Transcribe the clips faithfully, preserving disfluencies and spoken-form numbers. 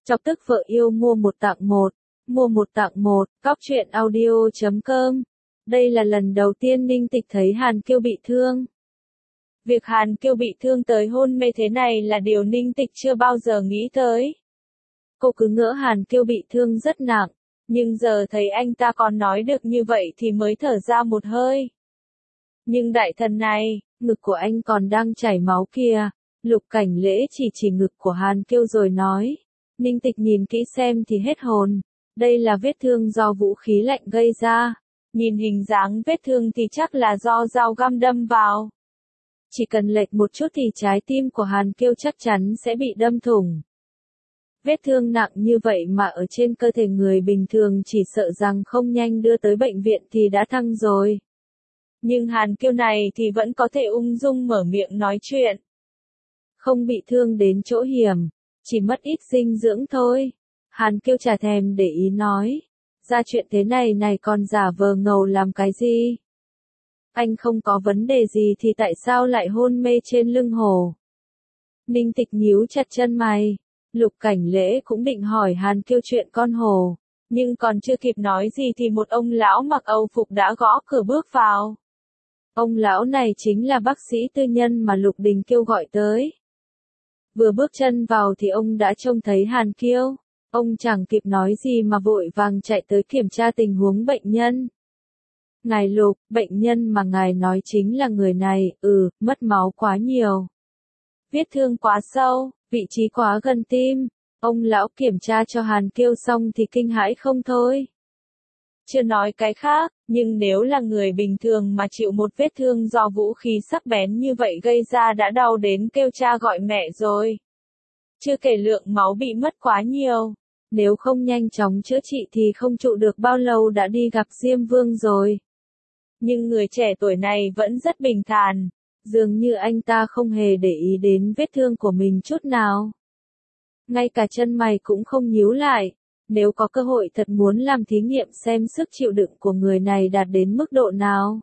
Chọc tức vợ yêu mua một tặng một, mua một tặng một, cóc truyện audio chấm com. Đây là lần đầu tiên Ninh Tịch thấy Hàn Kiêu bị thương. Việc Hàn Kiêu bị thương tới hôn mê thế này là điều Ninh Tịch chưa bao giờ nghĩ tới. Cô cứ ngỡ Hàn Kiêu bị thương rất nặng, nhưng giờ thấy anh ta còn nói được như vậy thì mới thở ra một hơi. Nhưng đại thần này, ngực của anh còn đang chảy máu kìa. Lục Cảnh Lễ chỉ chỉ ngực của Hàn Kiêu rồi nói. Ninh Tịch nhìn kỹ xem thì hết hồn. Đây là vết thương do vũ khí lạnh gây ra. Nhìn hình dáng vết thương thì chắc là do dao găm đâm vào. Chỉ cần lệch một chút thì trái tim của Hàn Kiêu chắc chắn sẽ bị đâm thủng. Vết thương nặng như vậy mà ở trên cơ thể người bình thường chỉ sợ rằng không nhanh đưa tới bệnh viện thì đã thăng rồi. Nhưng Hàn Kiêu này thì vẫn có thể ung dung mở miệng nói chuyện. Không bị thương đến chỗ hiểm, chỉ mất ít dinh dưỡng thôi. Hàn Kiêu chả thèm để ý nói. Ra chuyện thế này này còn giả vờ ngầu làm cái gì? Anh không có vấn đề gì thì tại sao lại hôn mê trên lưng hổ? Ninh Tịch nhíu chặt chân mày. Lục Cảnh Lễ cũng định hỏi Hàn Kiêu chuyện con hổ. Nhưng còn chưa kịp nói gì thì một ông lão mặc âu phục đã gõ cửa bước vào. Ông lão này chính là bác sĩ tư nhân mà Lục Đình Kiêu gọi tới. Vừa bước chân vào thì ông đã trông thấy Hàn Kiêu. Ông chẳng kịp nói gì mà vội vàng chạy tới kiểm tra tình huống bệnh nhân. Ngài Lục, bệnh nhân mà ngài nói chính là người này, ừ, mất máu quá nhiều. Vết thương quá sâu, vị trí quá gần tim. Ông lão kiểm tra cho Hàn Kiêu xong thì kinh hãi không thôi. Chưa nói cái khác, nhưng nếu là người bình thường mà chịu một vết thương do vũ khí sắc bén như vậy gây ra đã đau đến kêu cha gọi mẹ rồi. Chưa kể lượng máu bị mất quá nhiều. Nếu không nhanh chóng chữa trị thì không trụ được bao lâu đã đi gặp Diêm Vương rồi. Nhưng người trẻ tuổi này vẫn rất bình thản. Dường như anh ta không hề để ý đến vết thương của mình chút nào. Ngay cả chân mày cũng không nhíu lại. Nếu có cơ hội thật muốn làm thí nghiệm xem sức chịu đựng của người này đạt đến mức độ nào.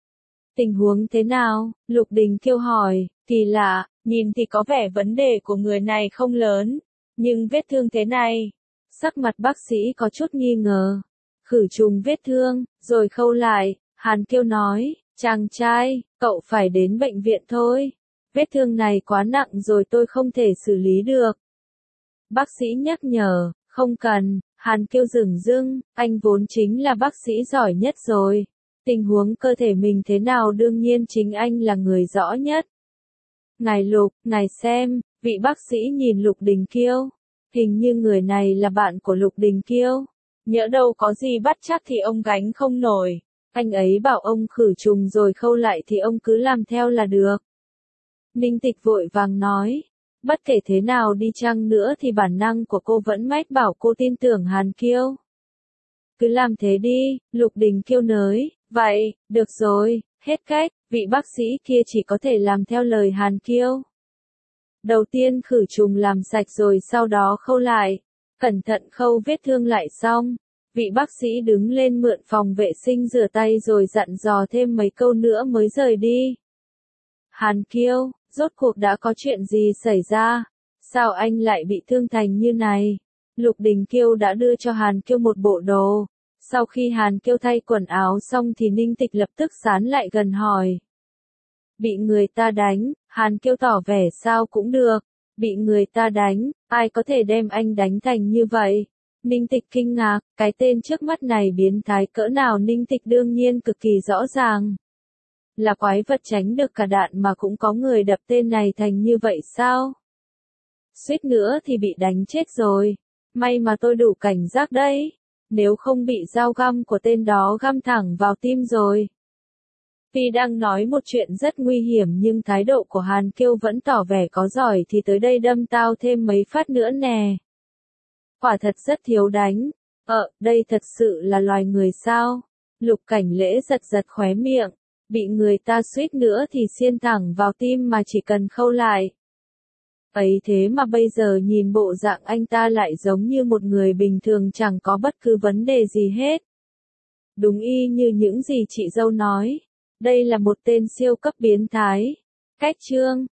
Tình huống thế nào? Lục Đình Kiêu hỏi. Kỳ lạ, nhìn thì có vẻ vấn đề của người này không lớn. Nhưng vết thương thế này. Sắc mặt bác sĩ có chút nghi ngờ. Khử trùng vết thương, rồi khâu lại. Hàn Kiêu nói. Chàng trai, cậu phải đến bệnh viện thôi. Vết thương này quá nặng rồi tôi không thể xử lý được. Bác sĩ nhắc nhở. Không cần, Hàn Kiêu dửng dưng, anh vốn chính là bác sĩ giỏi nhất rồi. Tình huống cơ thể mình thế nào đương nhiên chính anh là người rõ nhất. Ngài Lục, ngài xem, vị bác sĩ nhìn Lục Đình Kiêu. Hình như người này là bạn của Lục Đình Kiêu. Nhỡ đâu có gì bắt chắc thì ông gánh không nổi. Anh ấy bảo ông khử trùng rồi khâu lại thì ông cứ làm theo là được. Ninh Tịch vội vàng nói. Bất kể thế nào đi chăng nữa thì bản năng của cô vẫn mách bảo cô tin tưởng Hàn Kiêu. Cứ làm thế đi, Lục Đình Kiêu nới, vậy, được rồi, hết cách, vị bác sĩ kia chỉ có thể làm theo lời Hàn Kiêu. Đầu tiên khử trùng làm sạch rồi sau đó khâu lại, cẩn thận khâu vết thương lại xong. Vị bác sĩ đứng lên mượn phòng vệ sinh rửa tay rồi dặn dò thêm mấy câu nữa mới rời đi. Hàn Kiêu, rốt cuộc đã có chuyện gì xảy ra? Sao anh lại bị thương thành như này? Lục Đình Kiêu đã đưa cho Hàn Kiêu một bộ đồ. Sau khi Hàn Kiêu thay quần áo xong thì Ninh Tịch lập tức sán lại gần hỏi. Bị người ta đánh, Hàn Kiêu tỏ vẻ sao cũng được. Bị người ta đánh, ai có thể đem anh đánh thành như vậy? Ninh Tịch kinh ngạc, cái tên trước mắt này biến thái cỡ nào Ninh Tịch đương nhiên cực kỳ rõ ràng. Là quái vật tránh được cả đạn mà cũng có người đập tên này thành như vậy sao? Suýt nữa thì bị đánh chết rồi. May mà tôi đủ cảnh giác đấy. Nếu không bị dao găm của tên đó găm thẳng vào tim rồi. Tuy đang nói một chuyện rất nguy hiểm nhưng thái độ của Hàn Kiêu vẫn tỏ vẻ có giỏi thì tới đây đâm tao thêm mấy phát nữa nè. Quả thật rất thiếu đánh. Ờ, đây thật sự là loài người sao? Lục Cảnh Lễ giật giật khóe miệng. Bị người ta suýt nữa thì xiên thẳng vào tim mà chỉ cần khâu lại. Ấy thế mà bây giờ nhìn bộ dạng anh ta lại giống như một người bình thường chẳng có bất cứ vấn đề gì hết. Đúng y như những gì chị dâu nói. Đây là một tên siêu cấp biến thái. Cách chương.